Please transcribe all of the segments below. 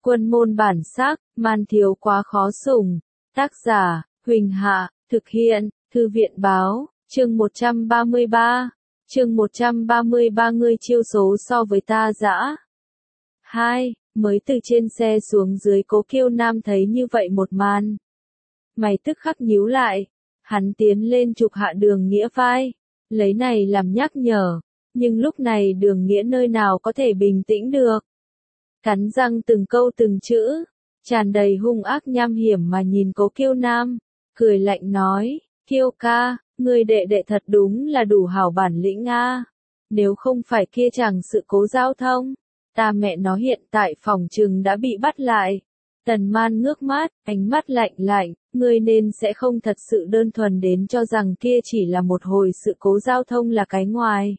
Quân môn bản sắc, man thiếu quá khó sủng. Tác giả, Huỳnh Hạ, thực hiện, Thư viện báo, chương 133. Chương 133 ngươi chiêu số so với ta dã. 2. Mới từ trên xe xuống dưới Cố Kiêu Nam thấy như vậy một màn. Mày tức khắc nhíu lại. Hắn tiến lên chụp hạ Đường Nghĩa vai. Lấy này làm nhắc nhở. Nhưng lúc này Đường Nghĩa nơi nào có thể bình tĩnh được. Cắn răng từng câu từng chữ. Tràn đầy hung ác nham hiểm mà nhìn Cố Kiêu Nam. Cười lạnh nói, Kiêu ca, ngươi đệ đệ thật đúng là đủ hảo bản lĩnh a. Nếu không phải kia chẳng sự cố giao thông, ta mẹ nó hiện tại phòng trừng đã bị bắt lại. Tần Man ngước mắt, ánh mắt lạnh lạnh, ngươi nên sẽ không thật sự đơn thuần đến cho rằng kia chỉ là một hồi sự cố giao thông là cái ngoài.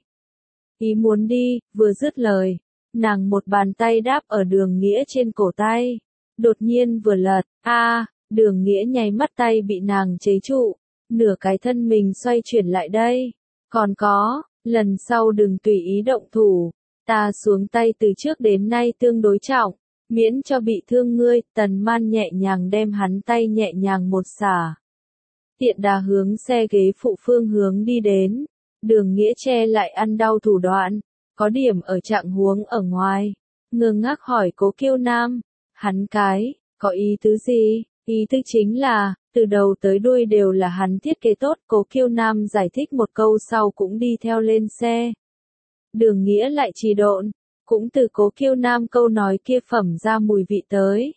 Ý muốn đi, vừa dứt lời, nàng một bàn tay đáp ở Đường Nghĩa trên cổ tay. Đột nhiên vừa lật, Đường Nghĩa nháy mắt tay bị nàng chế trụ, nửa cái thân mình xoay chuyển lại đây. Còn có, lần sau đừng tùy ý động thủ, ta xuống tay từ trước đến nay tương đối trọng, miễn cho bị thương ngươi. Tần Man nhẹ nhàng đem hắn tay nhẹ nhàng một xả. Tiện đà hướng xe ghế phụ phương hướng đi đến, Đường Nghĩa che lại ăn đau thủ đoạn, có điểm ở trạng huống ở ngoài, ngơ ngác hỏi Cố Kiêu Nam, hắn có ý tứ gì? Ý tứ chính là, từ đầu tới đuôi đều là hắn thiết kế tốt. Cố Kiêu Nam giải thích một câu sau cũng đi theo lên xe. Đường Nghĩa lại trì độn, cũng từ Cố Kiêu Nam câu nói kia phẩm ra mùi vị tới.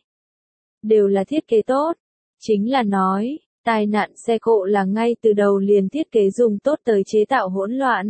Đều là thiết kế tốt, chính là nói, tai nạn xe cộ là ngay từ đầu liền thiết kế dùng tốt tới chế tạo hỗn loạn.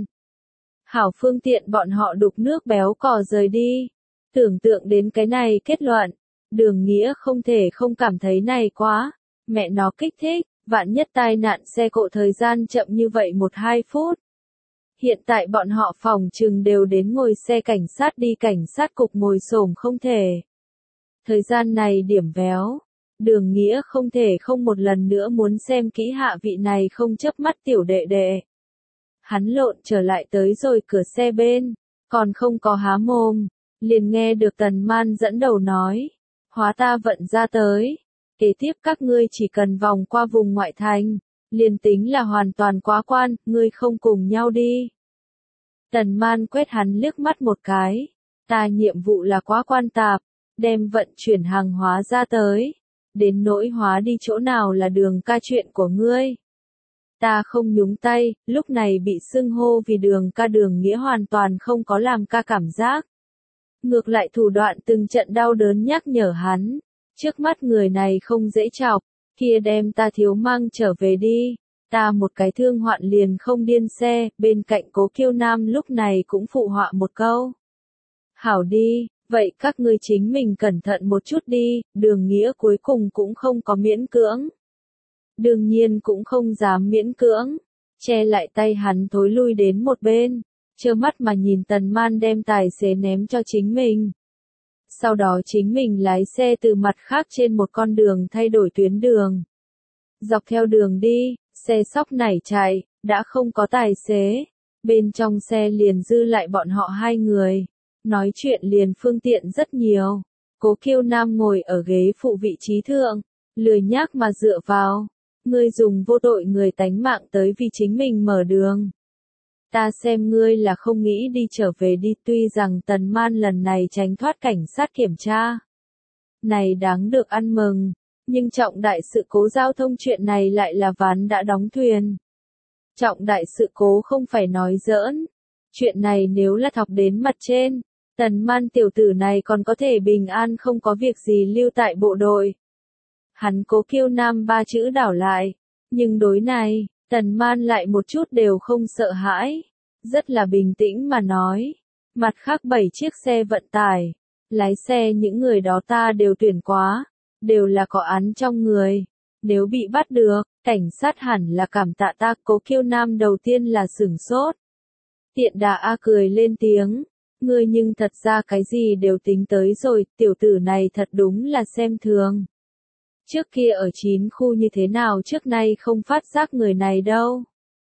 Hảo phương tiện bọn họ đục nước béo cò rời đi. Tưởng tượng đến cái này kết luận, Đường Nghĩa không thể không cảm thấy này quá, mẹ nó kích thích, vạn nhất tai nạn xe cộ thời gian chậm như vậy 1-2 phút. Hiện tại bọn họ phòng trừng đều đến ngồi xe cảnh sát đi cảnh sát cục ngồi xổm không thể. Thời gian này điểm véo, Đường Nghĩa không thể không một lần nữa muốn xem kỹ hạ vị này không chớp mắt tiểu đệ đệ. Hắn lộn trở lại tới rồi cửa xe bên, còn không có há mồm, liền nghe được Tần Man dẫn đầu nói. Hóa ta vận ra tới. Kế tiếp các ngươi chỉ cần vòng qua vùng ngoại thành, liền tính là hoàn toàn quá quan, ngươi không cùng nhau đi. Tần Man quét hắn liếc mắt một cái. Ta nhiệm vụ là quá quan tạp, đem vận chuyển hàng hóa ra tới. Đến nỗi hóa đi chỗ nào là Đường ca chuyện của ngươi. Ta không nhúng tay, lúc này bị xưng hô vì Đường ca Đường Nghĩa hoàn toàn không có làm ca cảm giác. Ngược lại thủ đoạn từng trận đau đớn nhắc nhở hắn, trước mắt người này không dễ chọc, kia đem ta thiếu mang trở về đi, ta một cái thương hoạn liền không điên xe. Bên cạnh Cố Kiêu Nam lúc này cũng phụ họa một câu. Hảo đi, vậy các ngươi chính mình cẩn thận một chút đi. Đường Nghĩa cuối cùng cũng không có miễn cưỡng. Đương nhiên cũng không dám miễn cưỡng, che lại tay hắn thối lui đến một bên. Trơ mắt mà nhìn Tần Man đem tài xế ném cho chính mình. Sau đó chính mình lái xe từ mặt khác trên một con đường thay đổi tuyến đường. Dọc theo đường đi, xe sóc nảy chạy, đã không có tài xế. Bên trong xe liền dư lại bọn họ hai người. Nói chuyện liền phương tiện rất nhiều. Cố Kiêu Nam ngồi ở ghế phụ vị trí thượng, lười nhác mà dựa vào. Ngươi dùng vô tội người tánh mạng tới vì chính mình mở đường. Ta xem ngươi là không nghĩ đi trở về đi. Tuy rằng Tần Man lần này tránh thoát cảnh sát kiểm tra. Này đáng được ăn mừng, nhưng trọng đại sự cố giao thông chuyện này lại là ván đã đóng thuyền. Trọng đại sự cố không phải nói giỡn. Chuyện này nếu là thọc đến mặt trên, Tần Man tiểu tử này còn có thể bình an không có việc gì lưu tại bộ đội. Hắn Cố Kiêu Nam ba chữ đảo lại, nhưng đối này, Tần Man lại một chút đều không sợ hãi, rất là bình tĩnh mà nói, mặt khác 7 chiếc xe vận tải, lái xe những người đó ta đều tuyển quá, đều là có án trong người, nếu bị bắt được, cảnh sát hẳn là cảm tạ ta. Cố Kiêu Nam đầu tiên là sửng sốt. Tiện đà cười lên tiếng, ngươi nhưng thật ra cái gì đều tính tới rồi, tiểu tử này thật đúng là xem thường. Trước kia ở 9 khu như thế nào trước nay không phát giác người này đâu.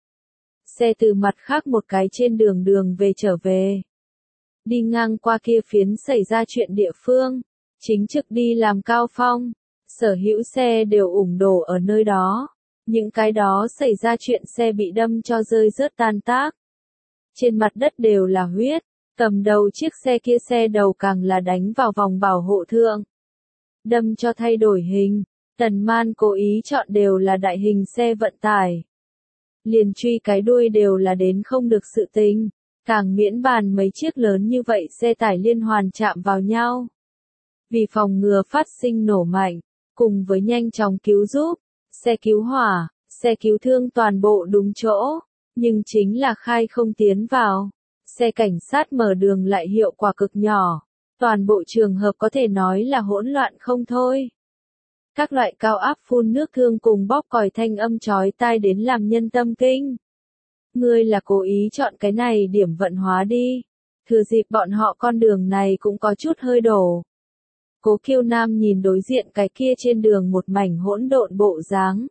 Xe từ mặt khác một cái trên đường về trở về. Đi ngang qua kia phiến xảy ra chuyện địa phương, chính trực đi làm Cao Phong. Sở hữu xe đều ủng đổ ở nơi đó. Những cái đó xảy ra chuyện xe bị đâm cho rơi rớt tan tác. Trên mặt đất đều là huyết. Cầm đầu chiếc xe kia xe đầu càng là đánh vào vòng bảo hộ thượng. Đâm cho thay đổi hình. Tần Man cố ý chọn đều là đại hình xe vận tải. Liền truy cái đuôi đều là đến không được sự tình. Càng miễn bàn mấy chiếc lớn như vậy xe tải liên hoàn chạm vào nhau. Vì phòng ngừa phát sinh nổ mạnh, cùng với nhanh chóng cứu giúp, xe cứu hỏa, xe cứu thương toàn bộ đúng chỗ, nhưng chính là khai không tiến vào. Xe cảnh sát mở đường lại hiệu quả cực nhỏ, toàn bộ trường hợp có thể nói là hỗn loạn không thôi. Các loại cao áp phun nước thương cùng bóp còi thanh âm chói tai đến làm nhân tâm kinh. Ngươi là cố ý chọn cái này điểm vận hóa đi. Thừa dịp bọn họ con đường này cũng có chút hơi đổ. Cố Kiêu Nam nhìn đối diện cái kia trên đường một mảnh hỗn độn bộ dáng.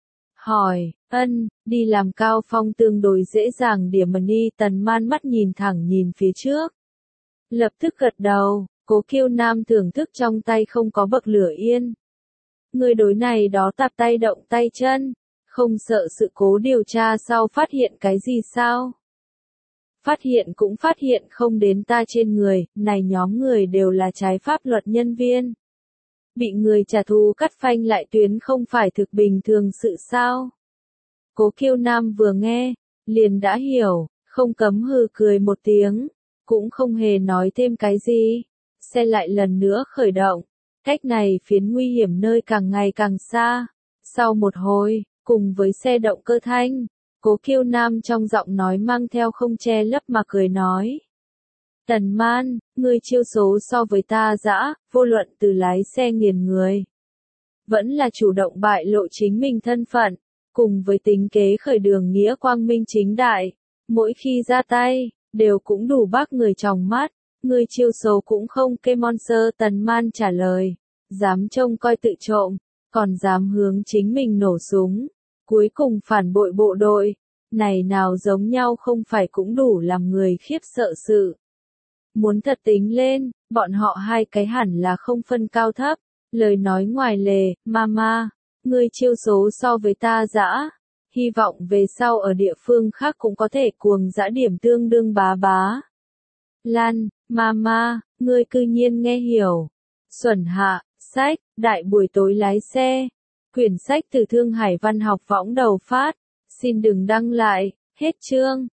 Hỏi, đi làm Cao Phong tương đối dễ dàng điểm mà đi. Tần Man mắt nhìn thẳng nhìn phía trước. Lập tức gật đầu, Cố Kiêu Nam thưởng thức trong tay không có bậc lửa yên. Người đối này đó tạp tay động tay chân, không sợ sự cố điều tra sau phát hiện cái gì sao? Phát hiện cũng phát hiện không đến ta trên người, này nhóm người đều là trái pháp luật nhân viên. Bị người trả thù cắt phanh lại tuyến không phải thực bình thường sự sao? Cố Kiêu Nam vừa nghe, liền đã hiểu, không cấm hừ cười một tiếng, cũng không hề nói thêm cái gì. Xe lại lần nữa khởi động, cách này phiến nguy hiểm nơi càng ngày càng xa. Sau một hồi, cùng với xe động cơ thanh, Cố Kiêu Nam trong giọng nói mang theo không che lấp mà cười nói. Tần Man, ngươi chiêu số so với ta dã, vô luận từ lái xe nghiền người. Vẫn là chủ động bại lộ chính mình thân phận, cùng với tính kế khởi đường nghĩa quang minh chính đại. Mỗi khi ra tay, đều cũng đủ bác người trong mắt. Ngươi chiêu số cũng không kê monster. Tần Man trả lời. Dám trông coi tự trộm, còn dám hướng chính mình nổ súng. Cuối cùng phản bội bộ đội. Này nào giống nhau không phải cũng đủ làm người khiếp sợ sự. Muốn thật tính lên, bọn họ hai cái hẳn là không phân cao thấp. Lời nói ngoài lề, mama, ngươi chiêu số so với ta dã. Hy vọng về sau ở địa phương khác cũng có thể cuồng dã điểm tương đương bá bá. Lan, mama, ngươi cư nhiên nghe hiểu. Xuẩn hạ, sách, đại buổi tối lái xe. Quyển sách từ Thương Hải Văn học võng đầu phát. Xin đừng đăng lại, hết chương.